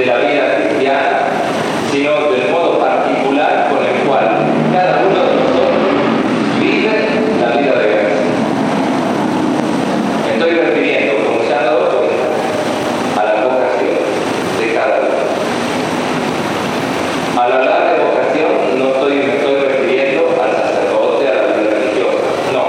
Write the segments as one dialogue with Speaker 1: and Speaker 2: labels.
Speaker 1: de la vida cristiana, sino del modo particular con el cual cada uno de nosotros vive la vida de gracia. Me estoy refiriendo, como se han dado cuenta, a la vocación de cada uno. Al hablar de vocación me estoy refiriendo al sacerdote, a la vida religiosa. No.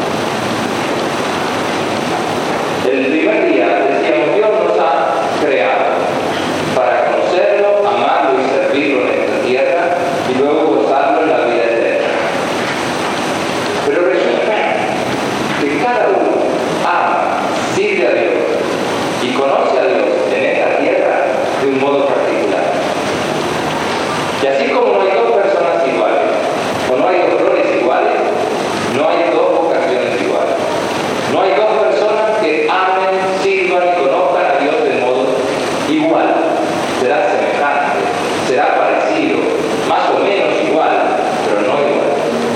Speaker 1: El primer día decíamos, Dios nos ha creado para conocerlo, amarlo y servirlo en esta tierra y luego gozarlo en la vida eterna. Pero resulta que cada uno ama, sirve a Dios y conoce a Dios en esta tierra de un modo particular. Y así como no hay dos personas iguales, o no hay dos roles iguales, no hay dos vocaciones iguales. No hay dos personas que amen, sirvan y conozcan a Dios de modo igual. Será semejante, será parecido, más o menos igual, pero no igual.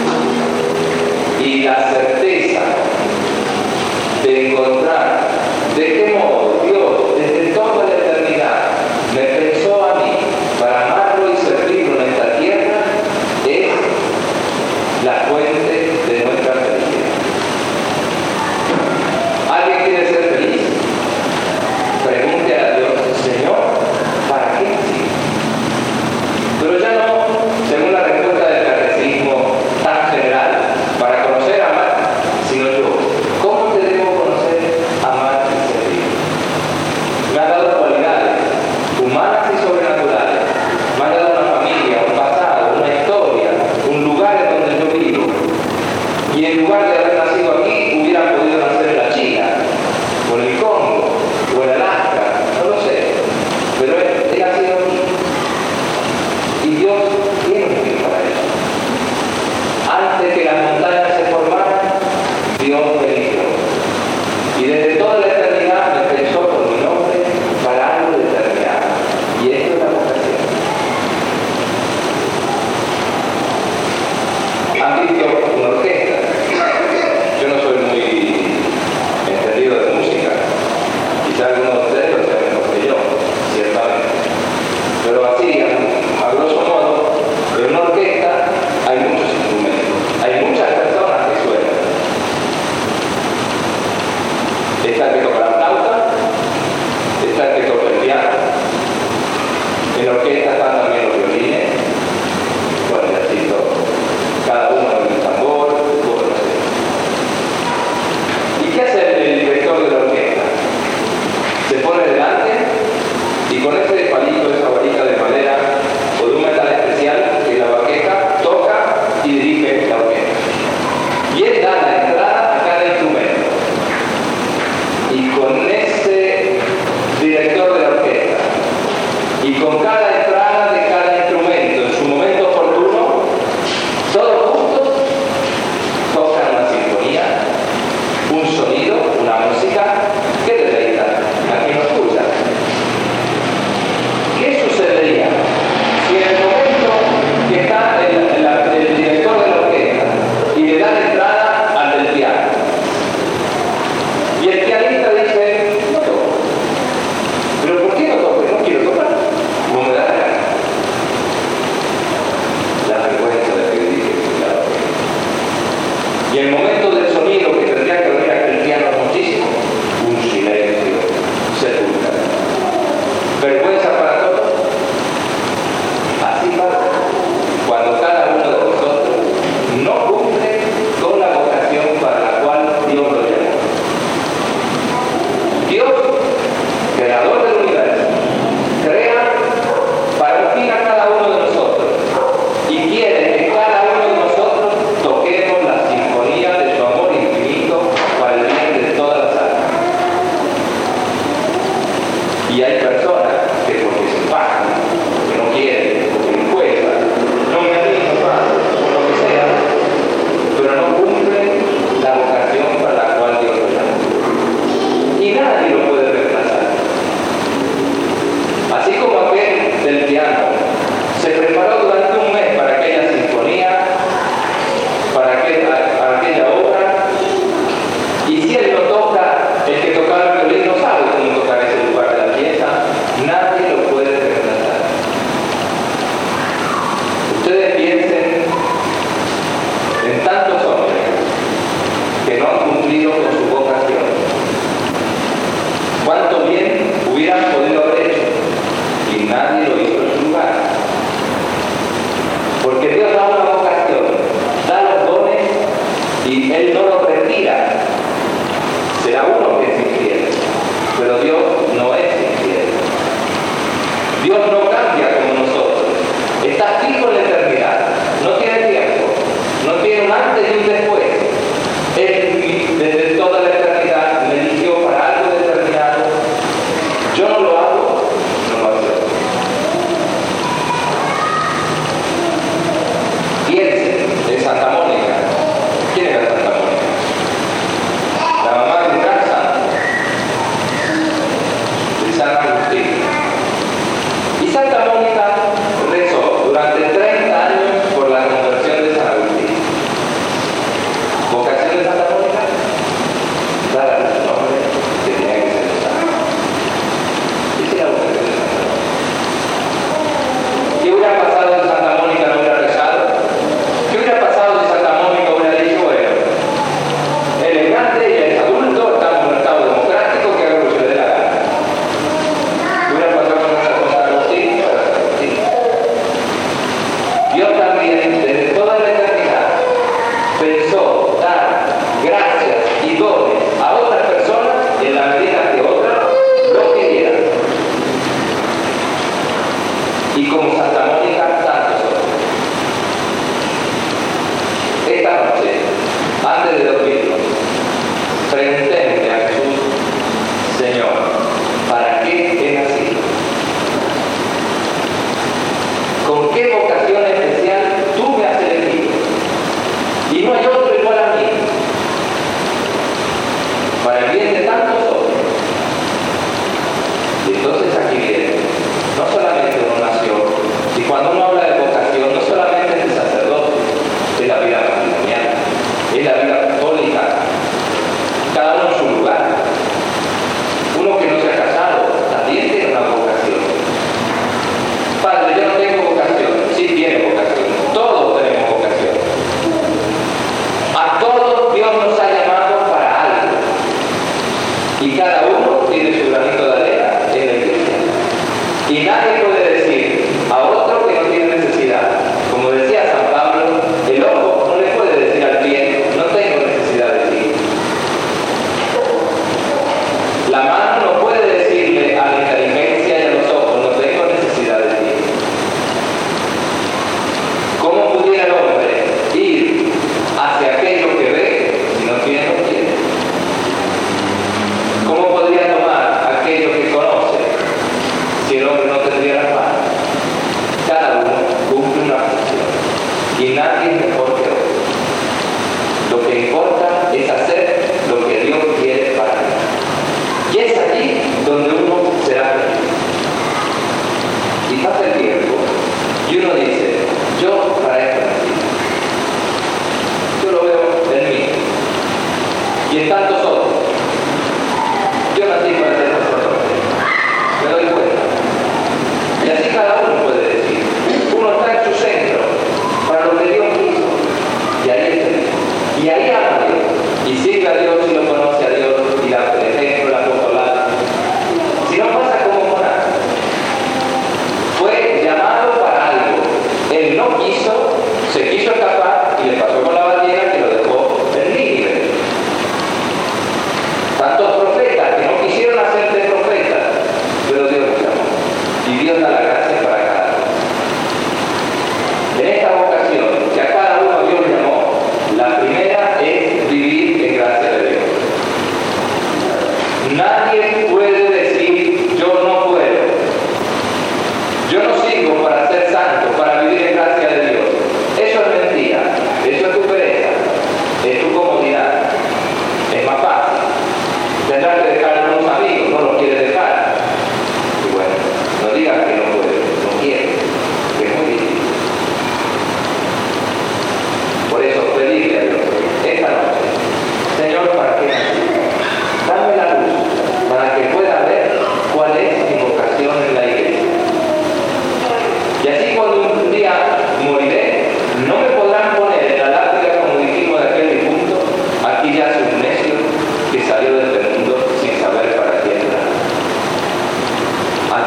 Speaker 1: Y la certeza de encontrar de qué modo Dios desde toda la eternidad me pensó a mí para amarlo y servirlo en esta tierra es la fuente de nuestra felicidad. ¿Alguien quiere ser feliz? Pregunte a Dios, Señor, ¿para qué sí? Pero ya no, según la respuesta del catecismo tan general, para conocer, amar, sino yo, ¿cómo te debo conocer, amar y servir? Me ha dado cualidades humanas y sobrenaturales. Me ha dado una familia, un pasado, una historia, un lugar en donde yo vivo. Y en lugar de haber nacido aquí, hubiera podido nacer en la China, o en el Congo, o en Alaska, no lo sé. Pero he nacido aquí. Y Dios tiene un fin para eso. Antes que las montañas se formaran, Dios me eligió. Y desde toda la eternidad me pensó con mi nombre para algo determinado. Y esto es la vocación. ¿Han visto una orquesta? Yo no soy muy entendido de música. Quizá algunos de ustedes lo saben mejor que yo, ciertamente. Pero así, a grosso modo, en una orquesta hay muchos instrumentos. Hay muchas personas que suenan. Está el que toca la flauta, está el que toca el piano. En la orquesta están también los violines, bueno, y así todo. Cada uno con el tambor, todo lo sé. ¿Y qué hace el director de la orquesta? Se pone delante y con ese palito, esa varita de madera o de un metal especial que la baqueta toca y dirige la orquesta. Y él da la entrada a cada instrumento. Y con ese director de la orquesta y con cada entrada de cada instrumento en su momento oportuno, todos juntos tocan una sinfonía, un sonido, una música que deleita a quien lo escucha. ¿Qué sucedería si en el momento que está el director de la orquesta y le da la entrada al del piano y el pianista dice, no toco? ¿Pero por qué no toco? No quiero tocar, no me da la gana. La vergüenza de que dirige la orquesta. Y el momento del sonido que tendría que venir aquel piano muchísimo, un silencio sepulcral. ¿Vergüenza para todos? Así pasa cuando cada uno de nosotros no cumple con la vocación para la cual Dios lo llamó. Dios, creador del universo, crea para un fin a cada uno de nosotros y quiere que cada uno de nosotros toquemos la sinfonía de su amor infinito para el bien de todas las almas. Y hay personas que porque se pagan, porque no quieren, porque no cuesta, no me animo más, por lo que sea, pero no cumplen la vocación para la cual Dios lo llama. Y nadie lo puede reemplazar. Así como aquel del piano se preparó durante un mes para aquella sinfonía, para aquella obra, y si él no toca, el que tocaba el violín no sabe cómo tocar ese lugar de la pieza,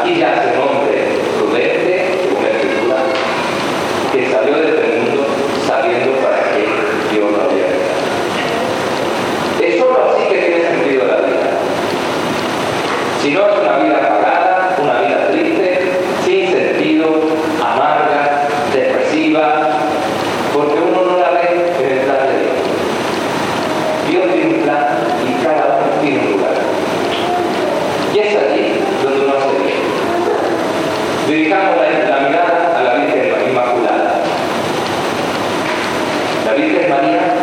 Speaker 1: Aquí yace un hombre prudente, según la Escritura, que salió de este mundo sabiendo para qué Dios lo había creado. Es solo así que tiene sentido la vida. Si no, es una vida apagada, una vida triste, sin sentido, amarga, depresiva, porque uno no la ve en el plan de Dios. Dios tiene un plan y cada uno tiene un lugar. Y es allí donde uno se ve. Dirigamos la mirada a la Virgen Inmaculada. La Virgen María